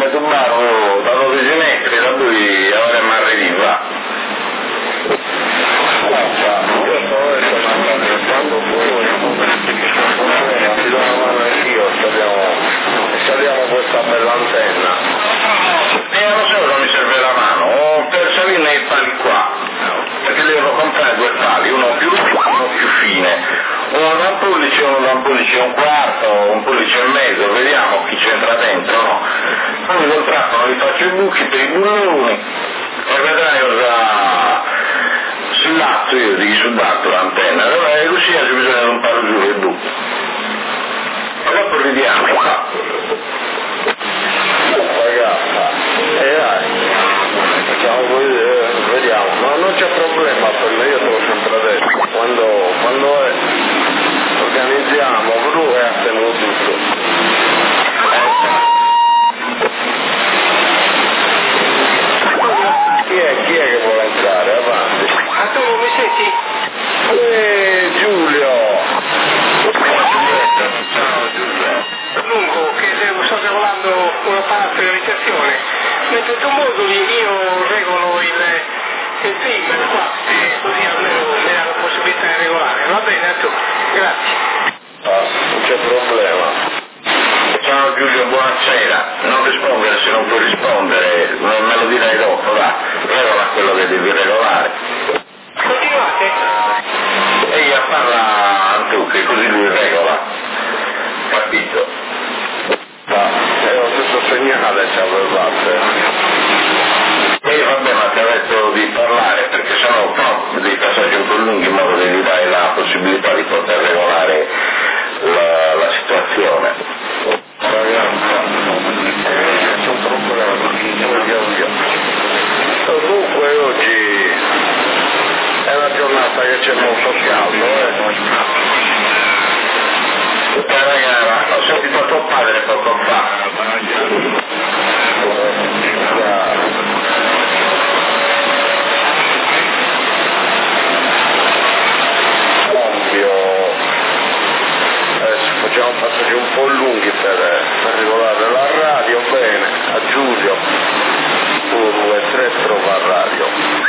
come tu barro da 12 metri, da lui avremmo arrivato. Io sto adesso quando voi ti do una mano anch'io, saliamo questa bella antenna. Lo so che mi serve la mano, per salire nei pali qua, perché devo comprare due pali, uno più lungo e uno più fine, uno da un pollice e uno da un pollice e un quarto, un pollice e mezzo, vediamo chi c'entra dentro, no? Poi col trapano li faccio i buchi per i bulloni e vedrai cosa sull'atto, io dico sull'atto l'antenna, allora Lucia c'è bisogno di un palo giù e giù. E dopo vediamo qua. Ragazza, facciamo vediamo, ma non c'è problema per me, io te l'ho sempre detto, quando organizziamo blu e attengo tutto. Chi è che vuole entrare? Avanti. Ma tu mi senti? Giulio! Ciao Giulia. Lungo, che sto regolando un apparato di realizzazione. Mentre tu moduli io regolo il trimmer qua, così almeno mi dà la possibilità di regolare. Va bene a tu, grazie. Non c'è problema. Ciao Giulio, buonasera. Non rispondere se non puoi rispondere, me lo dirai dopo, va. Regola quello che devi regolare. Continuate. E io parla tu, che così lui regola. Capito? Lo stesso segnale ci avevate. E vabbè, ma ti ho detto di parlare, perché sennò dei passaggi un po' lunghi in modo che gli dai la possibilità di poter regolare la situazione. Ragazza, c'è un problema, dunque oggi è una giornata che c'è molto caldo, Ragazzi, ho sentito tuo padre poco fa. Ovvio, adesso facciamo passaggi un po' lunghi per regolare la radio, bene, a Giulio, 1, 2, 3, prova a radio.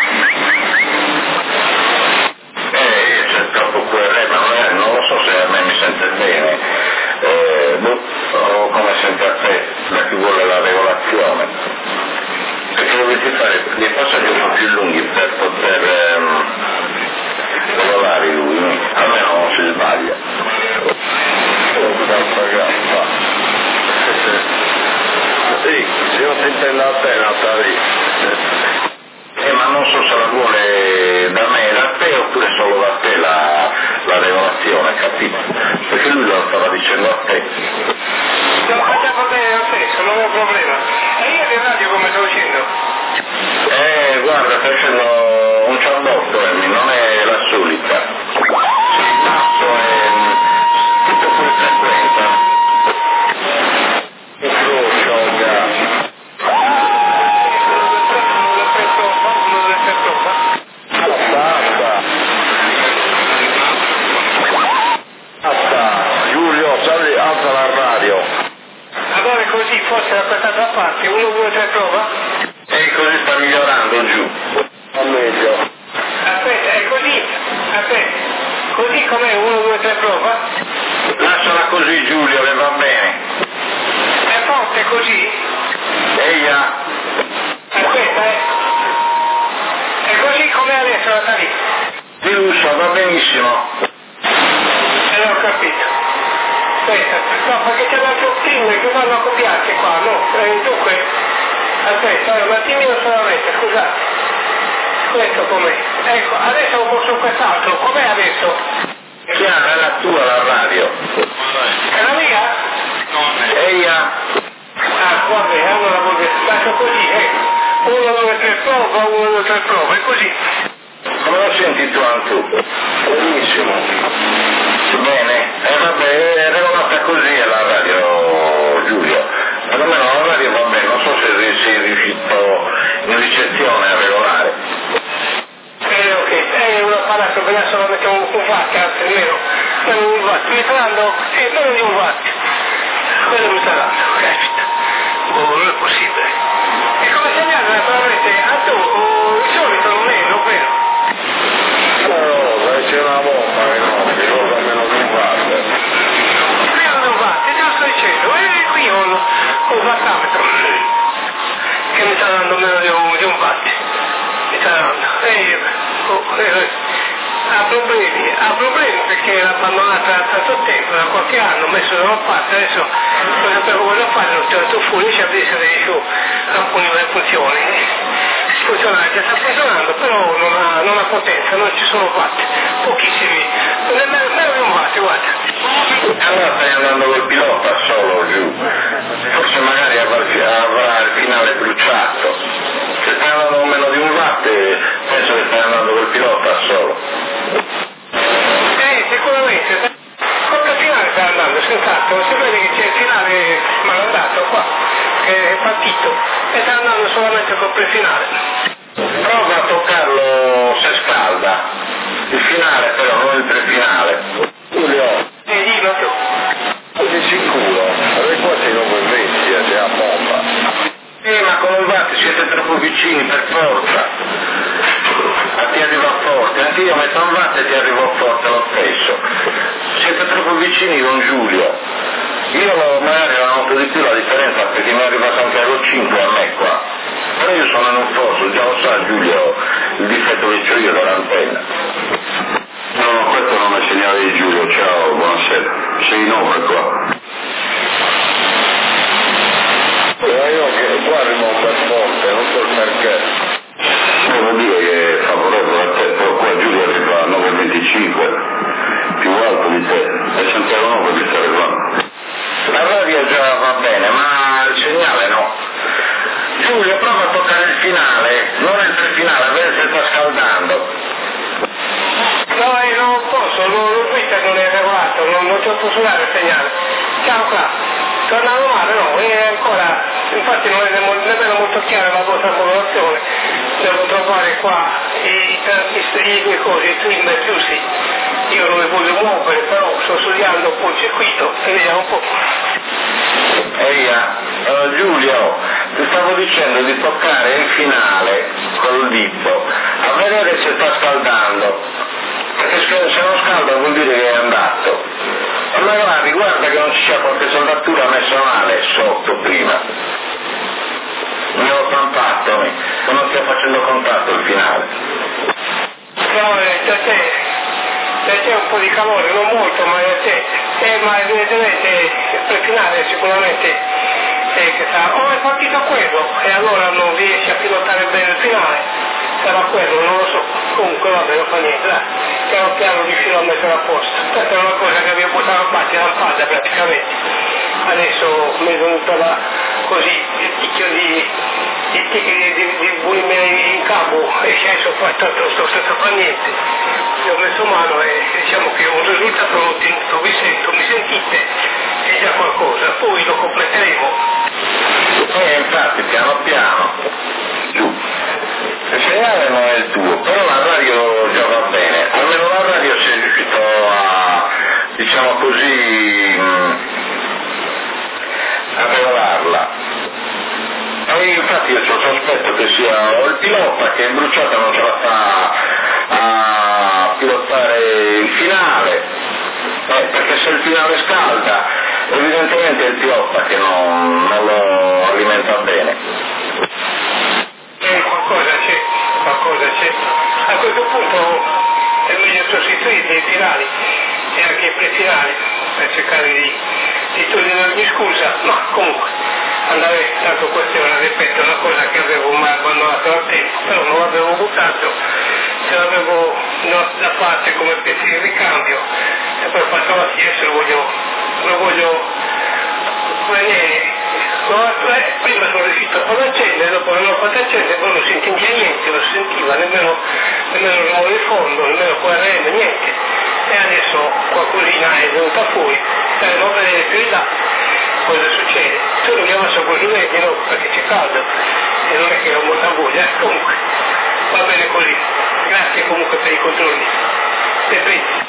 C'è troppo QRM, ma non lo so se a me mi sente bene, o come sente a te, da chi vuole la regolazione. Perché dovete fare dei passaggi un po' più lunghi per poter regolare lui, almeno non si sbaglia. Sì, se non si intende a te, Natali. Ma non so se la vuole da me, da te, oppure solo da te la regolazione, capito? Perché lui lo stava dicendo a te. No, facciamo bene lo stesso, non ho problema. E io di radio come sto dicendo? Guarda, sta facendo un ciambotto, non è la solita. Sì, il basso è tutto fuori frequenza. Giulio, sali, alza la radio. Allora così, forse da quest'altra parte, 1, 2, 3, prova? E così sta migliorando giù. Va meglio. Aspetta, è così, aspetta, così com'è, 1, 2, 3, prova? Lasciala così Giulio, che va bene. È forte così? Eia. Aspetta, è così com'è adesso la tariffa? Di lusso, va benissimo. Ho capito. Aspetta, no, perché c'è l'altro film che vanno a copiarsi qua, no? Dunque, aspetta, un attimino solamente, scusate. Questo com'è? Ecco, adesso ho posto quest'altro, com'è adesso? Chiara, è la tua la radio. È la mia? Eia. Vabbè, allora lascio così, ecco. 1, 2, 3, prova, 1, 2, 3, prova, è così. Come lo senti tu anche? Benissimo. Bene, vabbè, è regolata così è la radio, Giulio. Almeno la radio va bene, non so se sei riuscito in ricezione a regolare. Ok, è un apparato che adesso lo mettiamo un watt, anzi almeno, meno di un watt, mi sta dando, meno di un watt. Quello mi sta dando, caspita. possibile. E come segnale naturalmente a tu, il solito non è, non vero? No, c'è una bomba enorme, cosa meno di un watt. Meno di un watt, te lo sto dicendo, e qui ho un wattametro che mi sta dando meno di un watt. Mi sta dando. Ha problemi perché l'ha abbandonata da tanto tempo, da qualche anno, ho messo da una parte, adesso non sapevo cosa fare, l'ho tirato fuori, ci ha visto che su alcune funzioni. Funzionare, già sta funzionando, però non ha potenza, non ci sono watt, pochissimi, meno di un watt, guarda. Allora stai andando col pilota solo giù, forse magari avrà il finale bruciato. Se stai andando con meno di un watt penso che stai andando col pilota solo. Sicuramente, quanto finale sta andando, senz'altro, si vede che c'è il finale malandato qua, che è partito, e sta andando solamente col prefinale. Prova a toccarlo se scalda, il finale però, non il prefinale. Giulio, Dillo tu. sei sicuro? Avrei quasi 9,20 c'è a bomba. Ma con il watt siete troppo vicini per forza. Ti arriva forte, anche io metto un watt e ti arrivo forte lo stesso. Siete troppo vicini con Giulio. Io magari la noto di più la differenza perché mi è arrivato anche allo 5 a me qua. Però io sono in un fosso, già lo sa Giulio il difetto che ho io dell'antenna. No, questo non è segnale di Giulio, ciao, buonasera. Sei in opera qua. Io che qua rimonta forte, non so il perché. Devo dire che è favorevole a te, però qua Giulio arriva a 9,25, più alto di te, e Santiago 9 che sta arrivando. La radio già va bene, ma il segnale no. Giulio, prova a toccare il finale, non il prefinale, a vedere se sta scaldando. No, non posso, lo Twitter non è regolato, non ti posso dare il segnale. Ciao qua, tornando male, no, è ancora, infatti non è nemmeno molto chiara la vostra popolazione, devo trovare qua i due cose, i trimmer giusti. Io non li voglio muovere, però sto studiando un po' il circuito e vediamo un po'. Giulio, ti stavo dicendo di toccare il finale col dito, a vedere se sta scaldando, perché se non scalda vuol dire che è andato. Allora riguarda che non ci sia qualche soldatura messa male sotto prima. Mi ho stampato, che non stia facendo contatto il finale. No, da te un po' di calore, non molto, ma da te. Ma evidentemente il prefinale sicuramente che sta. Oh, è partito quello, e allora non riesci a pilotare bene il finale. Sarà quello, non lo so. Comunque vabbè, non fa niente, dai. Piano piano riuscirò a mettere a posto. Questa è una cosa che avevo buttato a parte la spalla praticamente. Adesso mi è venuta così il ticchio di bulimia in capo e adesso poi tanto non sto senza fare niente. Io ho messo mano e diciamo che un risultato lo ottenuto, vi sento, mi sentite, è già qualcosa, poi lo completeremo. Infatti piano piano, giù. Il segnale non è il tuo, però la radio già va bene, almeno la radio sei riuscito a, diciamo così, a regolarla. E infatti io sospetto che sia o il pilota che è bruciato non ce la fa a pilotare il finale, perché se il finale scalda evidentemente è il pilota che non lo alimenta bene. Qualcosa c'è. A questo punto è meglio sostituire i finali e anche i prefinali per cercare di togliere ogni scusa, ma comunque andare, tanto questa è una cosa che avevo mai abbandonato da tempo, però non l'avevo buttato, ce l'avevo da parte come pezzo di ricambio e poi passavo a adesso lo voglio vedere. Prima sono riuscito a farlo accendere, dopo non l'ho fatto accendere, poi non si sentiva niente, non si sentiva nemmeno il rumore di fondo, nemmeno QRM, niente. E adesso qualcosina è venuta fuori, staremo a vedere più in là cosa succede. Solo che adesso così vedi, no, perché c'è caldo e non è che ho molta voglia, comunque va bene così. Grazie comunque per i controlli. Sei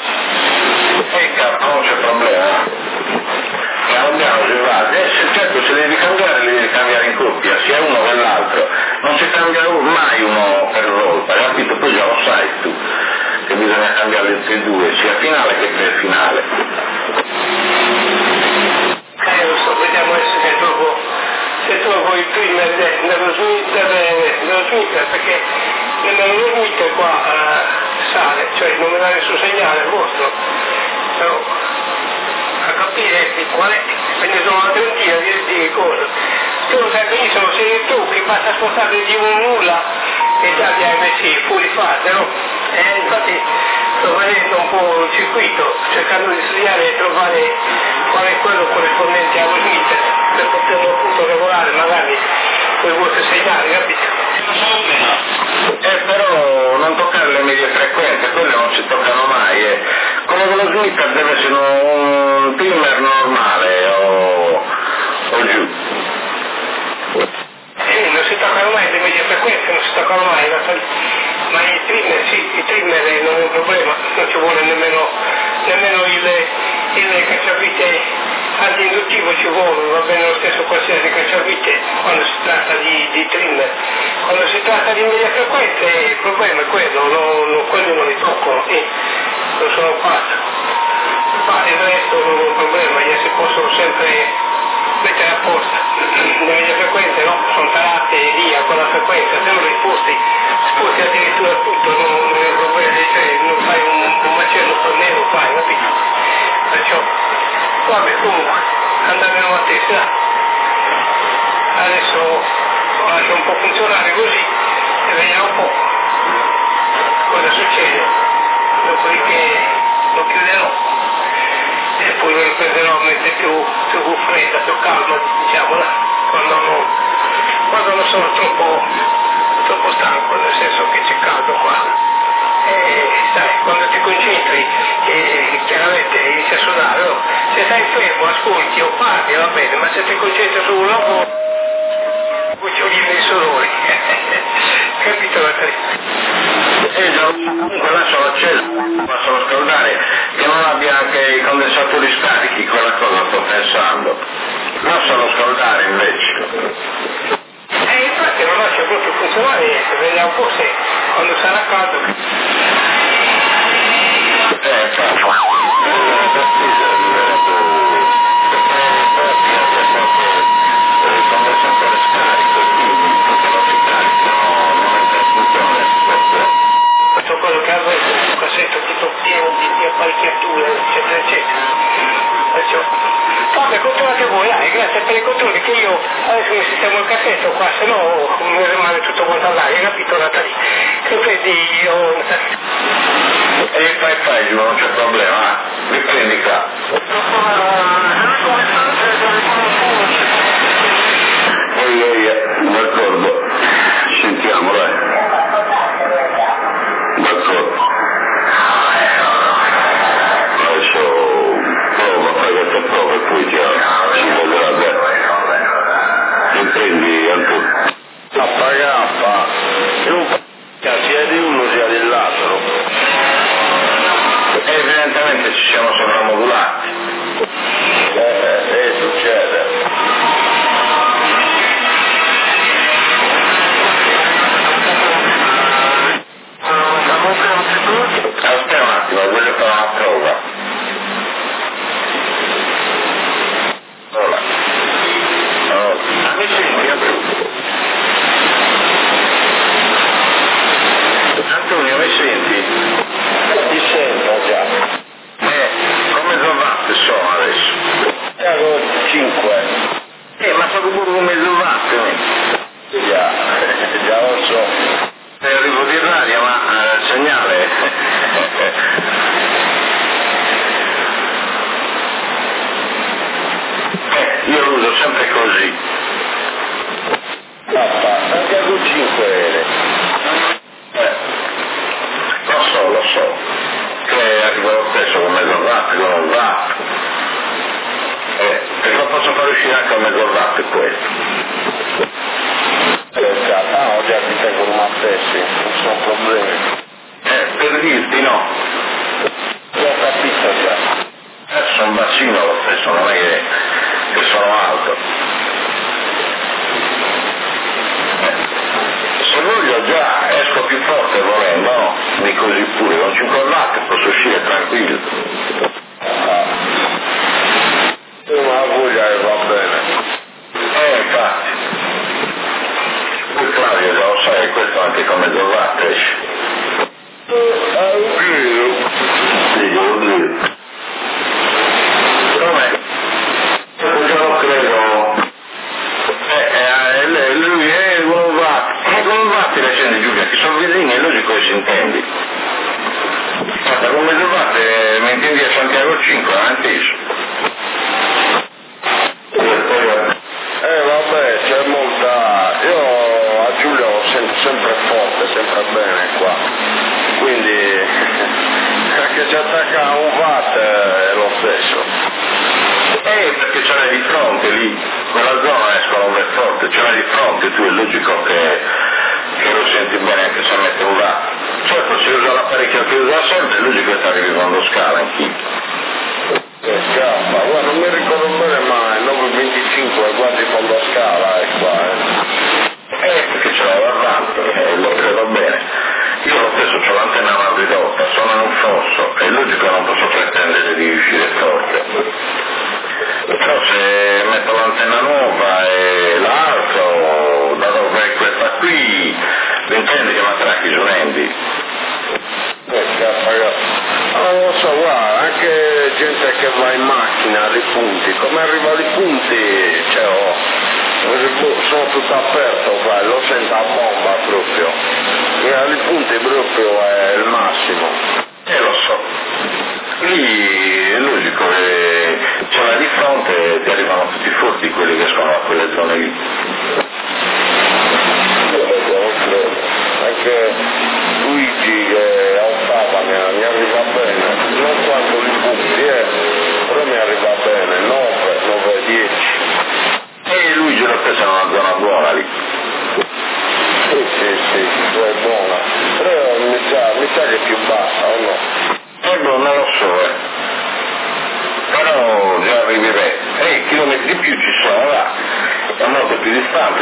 Non c'è problema. Piano piano si va. Certo, se devi cambiare, li devi cambiare in coppia. sia uno che l'altro, non si cambia mai uno per volta, capito? Poi già lo sai tu, che bisogna cambiare tutti e due, sia finale che pre-finale. Lo so, vediamo adesso se trovo il trimmer dello Smith, perché nello Smith qua sale, cioè non me dà nessun segnale il vostro, però a capire qual è, quindi sono una trentina di cose. Tu lo sai benissimo, sei tu che basta spostare di un nulla e già li hai messi fuori fase, no? Infatti sto vedendo un po' il circuito, cercando di studiare e trovare qual è quello corrispondente allo Smith per poterlo appunto regolare magari con i vostri segnali, capito? Però non toccare le medie frequenze, quelle non si toccano mai. Quello dello Smith deve essere un trimmer normale o giù. Non si toccano mai le medie frequenze, non si toccano mai, ma i trimmer sì, i trimmer non è un problema, non ci vuole nemmeno il cacciavite anti-induttivo ci vuole, va bene lo stesso qualsiasi cacciavite quando si tratta di trimmer. Quando si tratta di medie frequenze il problema è quello, quelli non li toccano, lo sono fatto. Ma il resto non è un problema, si possono sempre mettere a posto. Le medie frequenze no, sono tarate via con la frequenza, se non li sposti addirittura tutto, non è un problema, cioè non fai un macello per nero, fai, capito? Perciò, vabbè, comunque, andavano a testa. Adesso lo lascio un po' funzionare così e vediamo un po' cosa succede. Dopodiché lo chiuderò e poi lo riprenderò a mettere più fredda, più calma, diciamola, quando non sono troppo stanco, nel senso che c'è caldo qua. Sai, quando ti concentri chiaramente inizi a sudare, no? Se stai fermo, ascolti o parli va bene, ma se ti concentri sul lavoro cucciolini di sudori. Capito la Comunque lascialo acceso, lascialo scaldare, che non abbia anche i condensatori scarichi, quella cosa sto pensando. Lascialo scaldare invece. Infatti lo lascio proprio funzionare, vediamo un po' se quando sarà caldo. Questo quello che avevo un cassetto tutto pieno di apparecchiature, eccetera, eccetera. Perciò, vabbè, controllate voi, dai, grazie per i controlli che io adesso mi sistemo il cassetto qua, se no mi rimane tutto quanto all'aria, capito Natalì? Che prendi io Natalì? Fai, non c'è problema, riprendi qua. D'accordo, sentiamo, dai. D'accordo. Adesso prova, fai queste prove e poi ci vedrà bene. Riprendi anche. Appagappa, sia di uno sia dell'altro. Evidentemente ci siamo sovramodulati. Succede. Aspetta un attimo, voglio fare una prova. Ora. Mi senti? Antonio, mi senti? Ti sento già. Come mezz'ovatte sono adesso? Ero 5. Ma sono pure un mezz'ovatte. Già lo so. Arrivo di radio, ma segnale. Io lo uso sempre così. Papà, anche con 5 Lo so, che arriva lo stesso con mezz'ovatte, con un watt. E lo posso far uscire anche a mezz'ovatte questo. ho già ti tengo una stessi, non sono problemi. Per dirti no. L'ho capito già. Sono bacino lo stesso, non è che sono alto. se voglio già esco più forte volendo, no? Di così pure, con 5 watt posso uscire tranquillo. Una voglia che va bene. Infatti. Poi Claudio già lo sai, questo anche come mezzo watt esce. Sì, lo dico. Com'è? Io non credo. Lui è un watt. Come watt le scende Giulia, che sono vicini, è logico che si intendi. Guarda, con mezzo watt mi intendi a Santiago 5, non inteso. Vabbè, c'è molta... Io a Giulio sento sempre forte, sempre bene qua. Quindi anche se attacca un watt è lo stesso. Perché ce l'hai di fronte lì, quella zona escono un bel forte, ce l'hai di fronte, tu è logico che lo senti bene anche se mette un watt. Certo, se usa l'apparecchio che usa sempre, è logico che ti arrivi quando scala anch'io. Scappa, guarda, non mi ricordo bene mai, 9.25 quasi quando scala è qua, Perché ce l'ho davanti, lo credo bene. Io lo stesso ho l'antenna una ridotta, sono in un fosso, è logico che non posso pretendere di uscire forte. Però se metto l'antenna nuova e l'altro, da dove è questa qui, intendi che mi attracchi su Nendi. Non lo so, guarda, anche gente che va in macchina ai punti, come arriva ai punti, sono tutto aperto qua, lo sento a bomba proprio, e ai punti proprio è il massimo. Lo so, lì è logico che ce l'hai di fronte e ti arrivano tutti forti quelli che escono da quelle zone lì. Anche Luigi che a ottava mi arriva bene, non quanto li punti, però mi arriva bene, 9, 10. E Luigi lo stesso è una zona buona lì. Sì, è buona, però mi sa che è più bassa o no? Non lo so, però già arriverei. Chilometri in più ci sono là, è molto più distante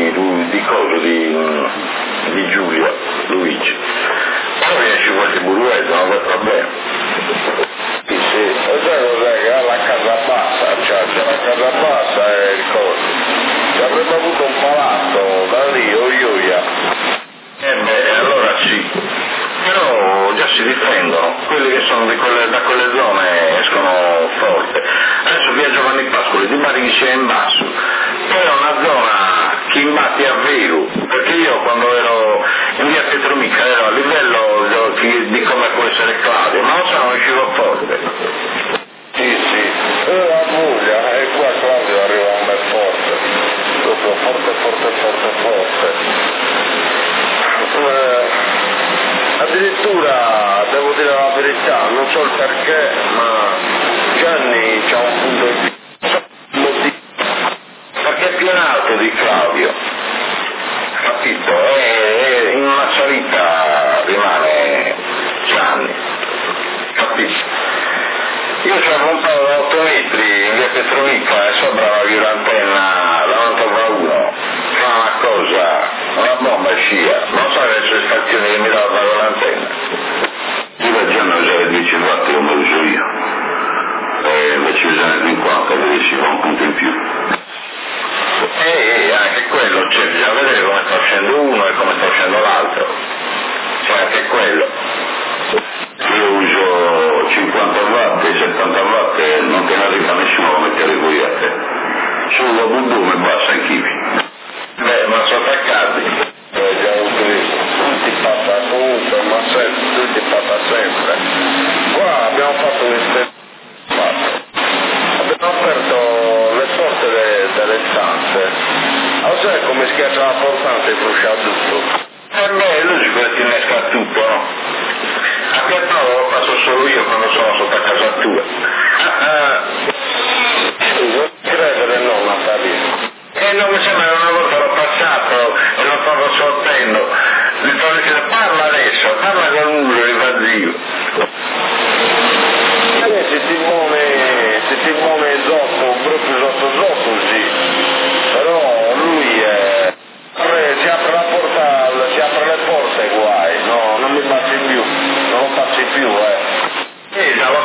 di Giulio, Luigi. Però riesci qualche burrueto, non c'è problema. Sì, e sai cos'è che ha la casa bassa, c'è la casa bassa e il coso. Se avrebbe avuto un palazzo da lì, oioia. Allora sì, però già si difendono, quelli che sono da quelle zone escono forte. Adesso via Giovanni Pascoli, di Bari sia in basso, poi è una zona che imbatti a Veru, perché io quando ero in via Pietromica ero a livello di come può essere Claudio, ma non so, non uscivo forte. Sì, la Puglia, e qua Claudio arriva un bel forte, proprio forte. Addirittura, devo dire la verità, non so il perché, ma Gianni c'ha un punto di vista. Perché è più in alto di Claudio, capito? E in una salita rimane Gianni, capito? Io ci ho montato da 8 metri in via Petrovica e sopra avevo l'antenna davanti a uno, fa una cosa, una bomba scia, non so le sue stazioni che mi dava l'antenna. Io da Gianni usare 10 watt come uso io, e invece usare 50 vedi si fa un punto in più. Anche quello, cioè bisogna vedere come sta uscendo uno e come sta uscendo l'altro, c'è anche quello. Io uso 50 watt e 70 watt e non te ne arriva nessuno come te le vuoi a te. Solo boom e basta anch'io. Ma sono attaccati. Tutti passa comunque, ma tutti passa sempre. Qua abbiamo fatto un'esperienza. Abbiamo aperto le porte delle stanze. Sai come schiaccia la portante e brucia tutto? È logico che ti innesca tutto, no? A questo lo faccio solo io quando sono sotto a casa tua. Non credere no, Natalia. Non mi sembra che una volta l'ho passato e lo stavo sortendo. Gli stavo dicendo parla adesso, parla con uno e va zio. Se ti muove zoppo, proprio sotto sì. Però lui si apre la porta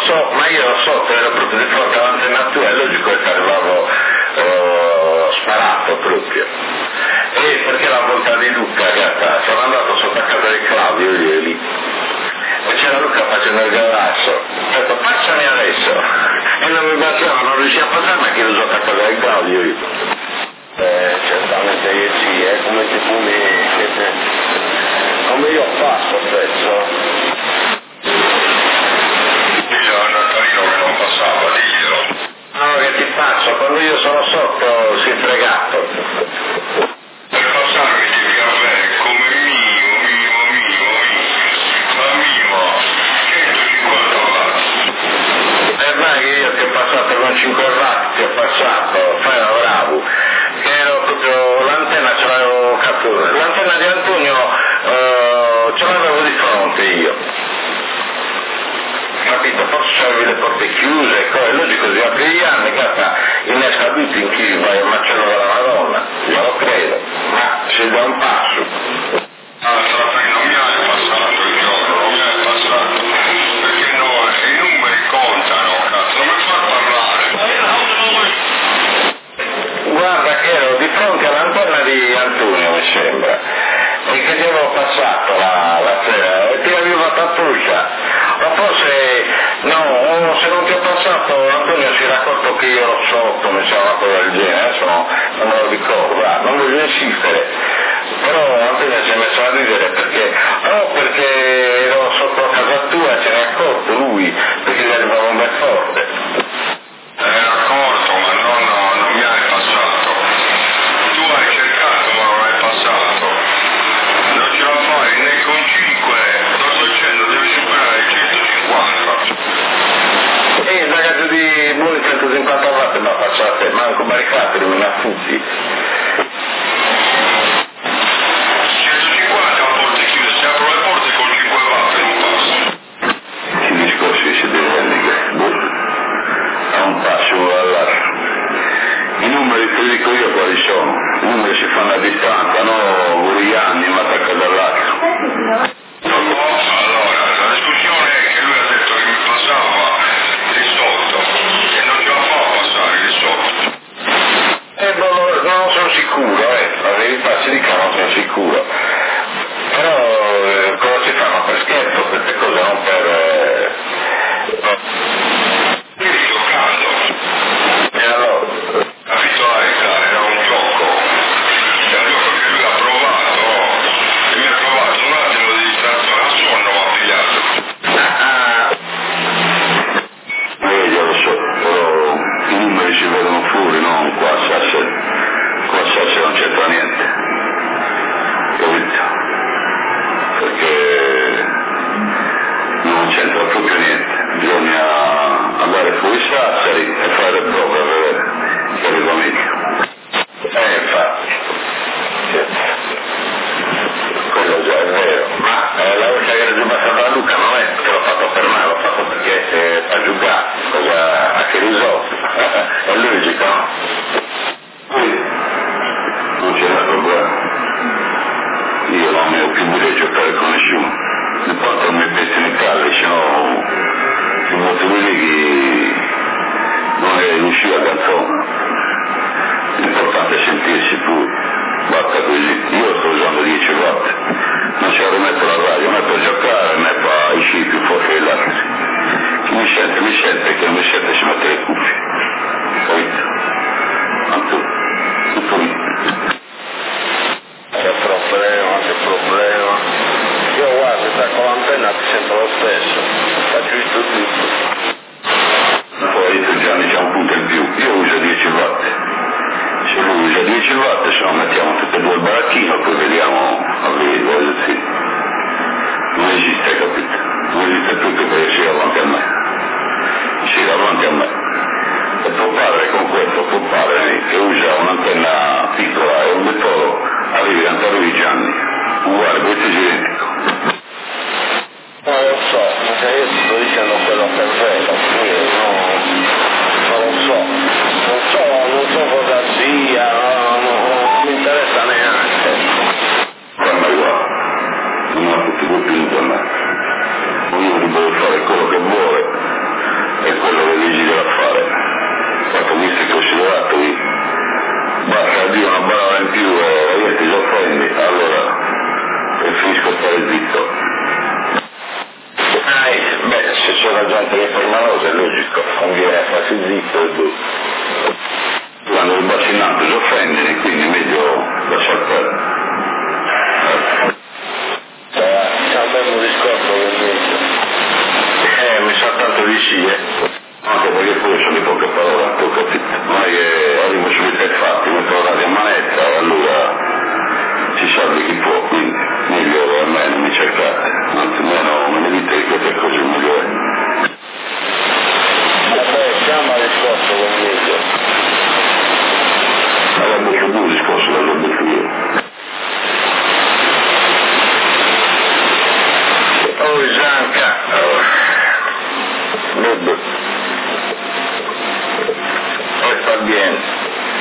so, ma io sotto ero proprio di fronte all'antenna tua, è logico che arrivavo sparato proprio. E perché la volta di Luca, gatta, sono andato sotto a casa di Claudio ieri e c'era Luca facendo il galasso, ho detto passami adesso, e non mi baciava, non riusciva a passare, ma che l'ho sotto a casa di Claudio io. Certamente che sì, è come ti puni, come io passo spesso. Io a Natalino che non passava, diglielo. No, che ti faccio, quando io sono sotto si è fregato. Per passarmi devi avere come mimo, ma mimo, 150 watt. E vai che io ti ho passato con 5 watt, ti ho passato, fai la bravo. Che ero proprio, l'antenna ce l'avevo catturata, l'antenna di Antonio ce l'avevo di fronte io. Capito? Forse avevi le porte chiuse, è logico, si apri gli anni, cazzo, innesca tutti in chi vai al macello della Madonna, io lo credo, ma si dà un passo. Non mi hai passato il giorno, non mi hai passato, perché no, i numeri contano, cazzo, non mi far parlare. Guarda che ero di fronte all'antenna di Antonio, mi sembra, e che gli avevo passato la sera, e ti avevo tattuccia. Ma forse, no, se non ti ho passato, Antonio si era accorto che io ero sotto, mi sembra una cosa del genere, adesso non me lo ricordo, non voglio insistere, però Antonio si è messo a ridere perché ero sotto a casa tua e se ne è accorto lui, perché gli arrivava un bel forte. Se ne è accorto, ma non mi hai passato. Tu hai cercato ma non hai passato. Non ce la fai né con 5, lo sto dicendo, devi superare i 150. E ragazzi di buoni 150 watt ma passate, manco barricate, non mi affutti. 150 a porte chiuse, se apro le porte con 5 watt non passa. I discorsi si devono a un passo all'altro. I numeri che dico io quali sono? I numeri si fanno a distanza, no Guriani una attacca dall'altro. Allora, la discussione è che lui ha detto che mi passava di sotto e non ce la fa a passare di sotto. Non sono sicuro, la verità si dica non sono sicuro. Però cosa si fanno per scherzo queste cose, non per... Io sto giocando. E allora? Capito era un gioco. È un gioco che lui ha provato. E mi ha provato un attimo di distrazione a sonno, ma ha pigliato. Io lo so, però i numeri si vedono fuori, non qua a Sassari. Qua a Sassari non c'entra niente. Capito? Perché non c'entra proprio niente. Bisogna andare fuori Sassari e fare le prove a vedere che arriva meglio. Infatti. Quello già è vero, ma la volta che ero passato a Luca non è che l'ho fatto per me, l'ho fatto perché a giocare, cosa ha che risolto. È logico, no? Non c'è da problema. Io non ne ho più voglia di giocare con nessuno. Mi porto i miei pezzi in Italia, se no il motivo lì che non è riuscito a canzone. L'importante è sentirsi pure. Basta così. Io sto usando 10 watt. Non ce la rimetto la radio, né per giocare né per uscire più fuori degli altri. Chi mi sente, chi non mi sente si mette le cuffie. Capito? Ma tutto lì. Che problema. Io guarda, sta con l'antenna ti sento lo stesso. Faccio tutto. Poi tu Gianni c'è un punto in più. Io uso 10 watt. Se lui usa 10 watt, se no mettiamo tutte e due il baracchino e poi vediamo a vedere, sì. Non esiste, capito? Non esiste tutto perché si avanti a me. Si davanti a me. E tuo padre con questo, tuo padre che usa un'antenna piccola e un vettore, arrivi a lui Gianni, uguale, questo è identico. Non lo so, io ti sto dicendo quello che è vero, non lo so cosa sia, non mi interessa neanche. Guarda, non ha tutti i colpi di me. Ognuno può fare quello che vuole, la gente che è permalosa, è logico, conviene farsi zitto e tu. Quando il vaccinato si offende, quindi è meglio lasciar perdere. C'è un bel discorso che mi sa tanto di sì, anche perché poi sono di poche parole, tu capito? Non è che arrivo subito ai fatti, metto la radio a manetta e allora si salvi chi può, quindi meglio a me non mi cercate, anzi meno me ne dite che è così meglio è. vabbè, chiama il discorso con meglio. Avrebbe più un discorso da l'obiettivo. Oh, Zanca, Bob, sta bene.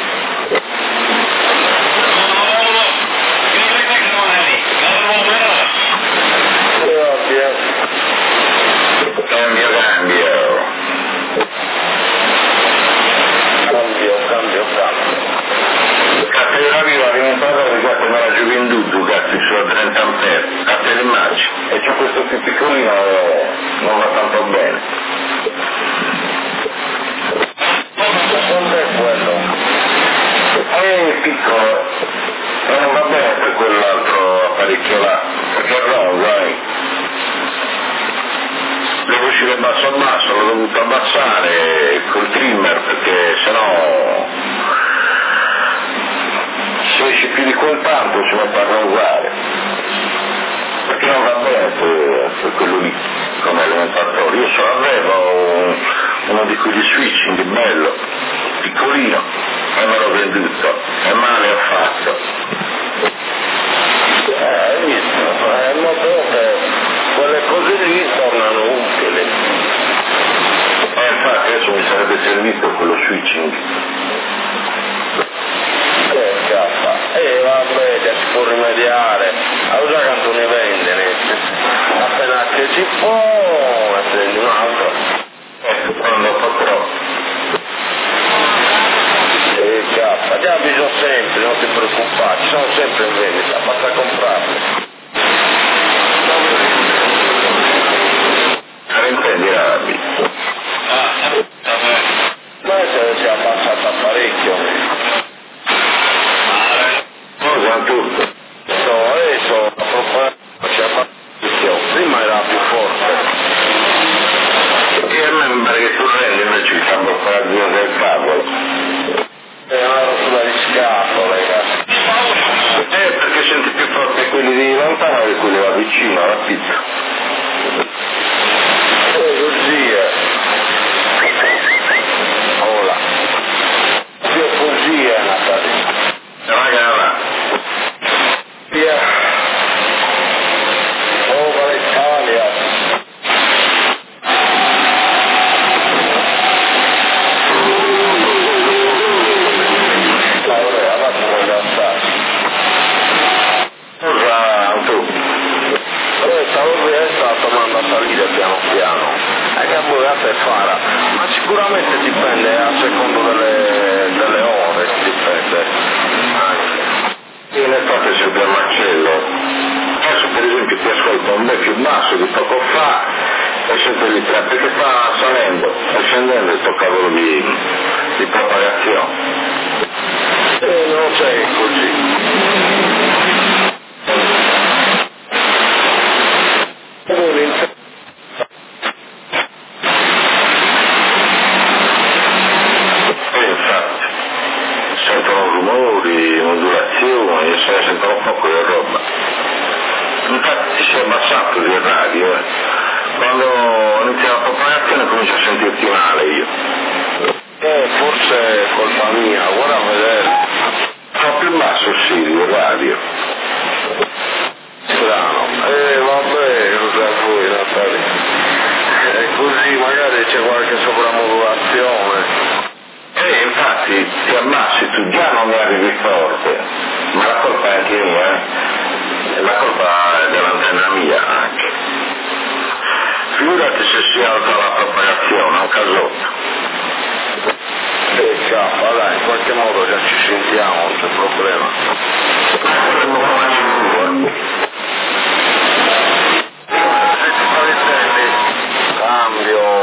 Cambio. Cattedrale viva alimentata perché me la gioventù, cazzo, sono 30 ampere, cazzo le immagini, e c'è questo più piccolino non va tanto bene. Quando è quello? È piccolo, e non va bene per quell'altro apparecchio là, perché è round, sai? Devo uscire basso a basso, l'ho dovuto abbassare col trimmer perché sennò se esci più di quel tanto si mette a ronzare, perché non va bene per quello lì come alimentatore. Io ce l'avevo uno di quegli switching bello, piccolino, e me l'ho venduto, e male ho fatto. Ma che quelle cose lì tornano utili. Infatti adesso mi sarebbe servito quello switching. Che scappa. Vabbè, che si può rimediare. A usa quanto ne vende, appena che si può, ne prendi un altro. Quando potrò. Scappa, già bisogna sempre, non ti preoccupare, ci sono sempre in vendita, basta comprarli. Intendi Rabi? Ma se si è abbassata parecchio. Cosa tutto? Adesso si è abbassata parecchio, prima era più forte. E a me mi pare che tu rendi invece il campo operazione del cavolo. È una rottura di scatole, Perché senti più forte quelli di lontano che quelli da vicino, alla pizza. Così è. Ora. Che così è Natalia. Raga, Via. Over Italia. Allora, adesso voglio andare. cosa tu? Stavo tomando a salire piano piano. È che a voi a te farà. Ma sicuramente dipende a secondo delle ore, dipende. Io nel fatto sempre a Marcello. Adesso per esempio ti ascolto un me più basso di poco fa e sempre lì tre, perché sta salendo e scendendo il tuo cavolo di propagazione. Non sei così. Infatti, sentono rumori, modulazioni, se ne sentono poco di roba. Infatti si è abbassato il radio, Quando inizia la propagazione comincio a sentirti male io. Forse è colpa mia, guarda a vedere. Fa più basso sì, il radio. Strano. Vabbè, cosa vuoi Natalia? Così magari c'è qualche sovramodulazione. Infatti ti abbassi, tu già non mi arrivi forte, ma la colpa è anche mia, la colpa è dell'antenna mia anche. Figurati se si alza la propagazione, è un casotto. Cazzo, dai, in qualche modo già ci sentiamo, non c'è problema. Cambio.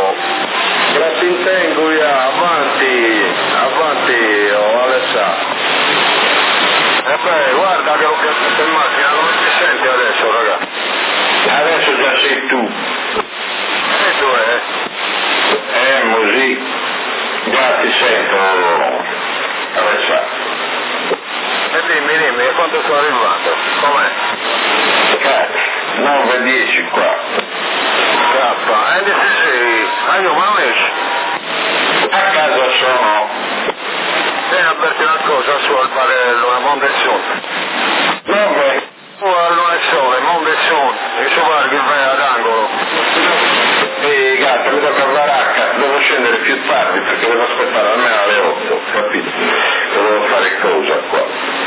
sulla Padello, una mondezione. Dove? Al Lunessole, mondezione, e ci guardi che vai ad angolo. Ehi gatto, mi tocca a baracca, devo scendere più tardi perché devo aspettare almeno alle 8, capito? Devo fare cosa qua.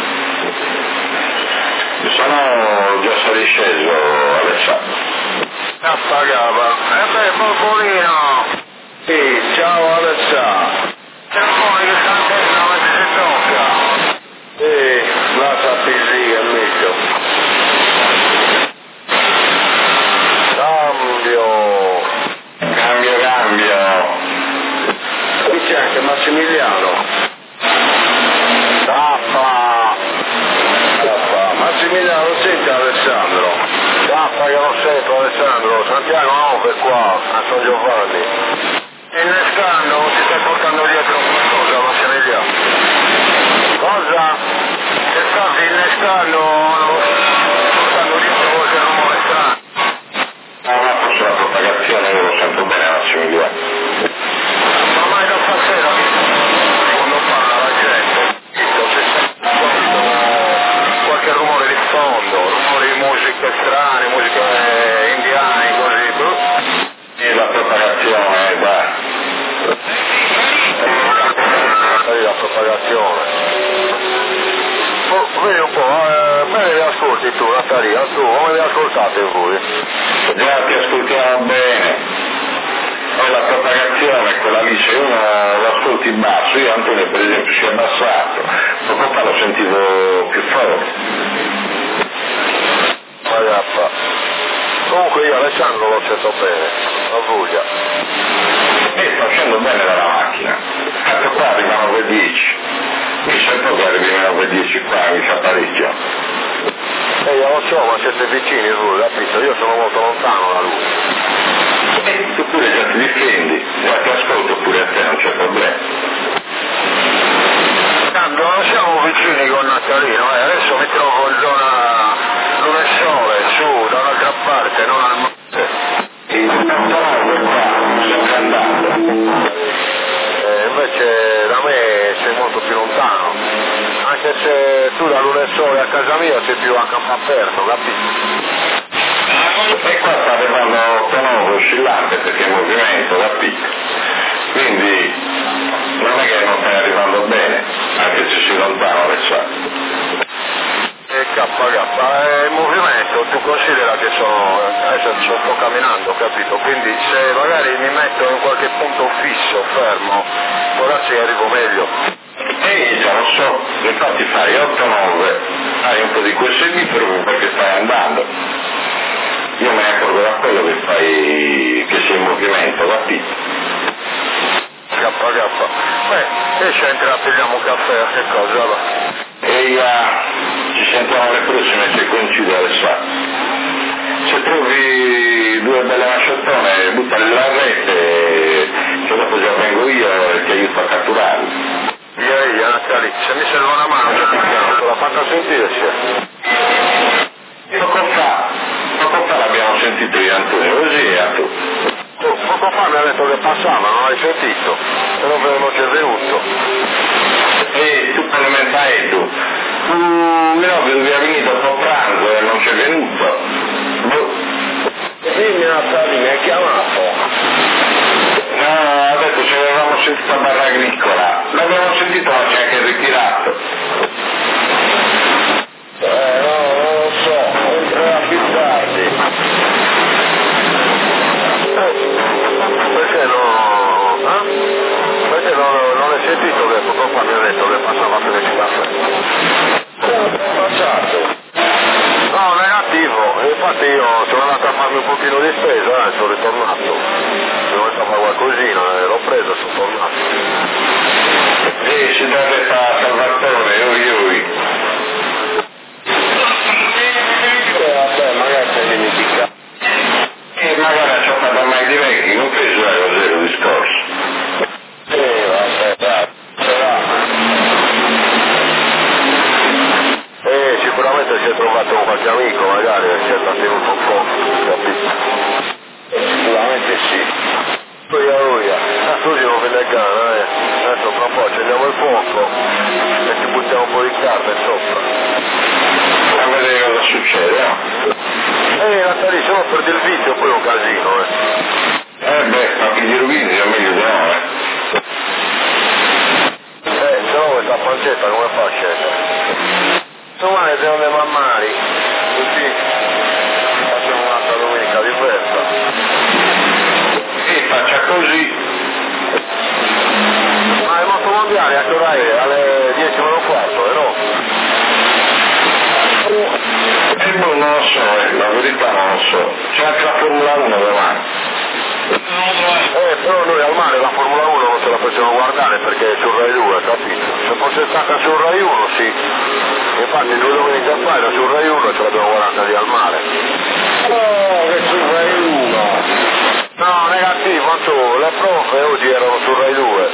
Sono già sono sceso, Alessandro. Appagava. Beh, Popolino! Sì, ciao Alessandro. C'è un po' che sta andando, ma si tocca. Sì, lasciati lì, amico. Cambio. Qui c'è anche Massimiliano. Tappa. Massimiliano, senti Alessandro. Tappa che lo sento Alessandro. Santiago no, per qua, a San Giovanni. Innescando, ti stai portando dietro qualcosa Massimiliano? Cosa? Che stavi innescando, portando dietro qualche rumore strano? Ma forse la propagazione io lo sento bene Massimiliano. Ma mai da stasera quando parla la gente qualche rumore di fondo, rumori di musiche strane, musiche indiane, così. E la propagazione, dai. La propagazione. Vedi un po', me li ascolti tu, Natalia, tu, come li ascoltate voi? Già ti ascoltiamo bene. Poi la propagazione, quella lì, se uno lo ascolti basso, io Antonio per esempio si è abbassato, poco fa l'ho sentito più forte. Ragazza. Comunque io Alessandro lo sento bene, la voglia. E sta facendo bene dalla macchina. Tanto qua arrivano quei 10. Mi sento che arrivino quei 10 qua, mi fa parecchio. Io lo so, ma siete vicini voi, capito? Io sono molto lontano da lui. E tu pure già ti difendi, già ti ascolto pure a te, non c'è problema. Tanto non siamo vicini con Natalino, adesso mi trovo in zona Lunessole, su, da un'altra parte, non al monte. Sempre andando. Invece da me sei molto più lontano, anche se tu da Lunessole a casa mia sei più a campo aperto, capito? E qua sta arrivando tono oscillante perché è in movimento, capito? Quindi non è che non stai arrivando bene, anche se sei lontano, Alessandro. E K, il movimento, tu considera che adesso sto camminando, capito? Quindi se magari mi metto in qualche punto fisso, fermo, ora ci arrivo meglio. E già lo so, infatti fai 8-9, hai un po' di quel semifero perché stai andando. Io me ne accorgo da quello che fai, che sei in movimento, capito? K. Beh, e c'entra, pigliamo un caffè, che cosa va? E ci sentiamo le prossime se coincide Alessandro. Se trovi due belle masciottone, buttali nella rete, che dopo già vengo io e ti aiuto a catturarli. Via, Natali, se mi serve una mano, se ti chiamo, la fatta sentire, Poco fa l'abbiamo sentito io Antonio, così è a tu. Poco fa mi ha detto che passava, non l'hai sentito, però non c'è venuto. E tu per mentai tu? No, doveva venire dopo pranzo e non c'è venuto. Dimmi Natali, mi hai chiamato? No, ha detto se avevamo sentito a barra agricola. L'abbiamo sentito ma ci ha anche ritirato. No, non lo so, entrerà più tardi. Perché Perché non hai sentito che poco fa mi ha detto che passava per il caffè? Passato. No, negativo, infatti io sono andato a farmi un pochino di spesa, sono ritornato. Sono andato a fare qualcosina, l'ho preso e sono tornato. E si deve fare Salvatore, oi. Vabbè, magari sei dimenticato. E magari ha giocato mai di vecchi, non penso era così il discorso. Vabbè, dai, sarà. Sicuramente si è trovato con qualche amico, magari, si è trattenuto un po', capito? Sicuramente sì. Poi a lui, così non ve ne gana, adesso tra un po' accendiamo il fuoco. carne sopra. A vedere cosa succede, no? Natali, solo per il video poi è un casino, Ma chi ti rovini è meglio di no, se no questa pancetta come fa a scendere? Domani devo le mammari, così facciamo un'altra domenica diversa. Sì, faccia così. Ma il moto mondiale a che ora è? Alle 10 meno quarto, no? Non lo so, la verità non lo so. C'è anche la Formula 1 domani. Però noi al mare la Formula 1 non ce la possiamo guardare perché è sul Rai 2, capito? Se fosse stata sul Rai 1 sì. Infatti 2 domeniche fa era sul Rai 1 e ce l'abbiamo guardata lì al mare. Oh, che sul Rai 1! No, negativo, Anto, le prove oggi erano sul Rai 2.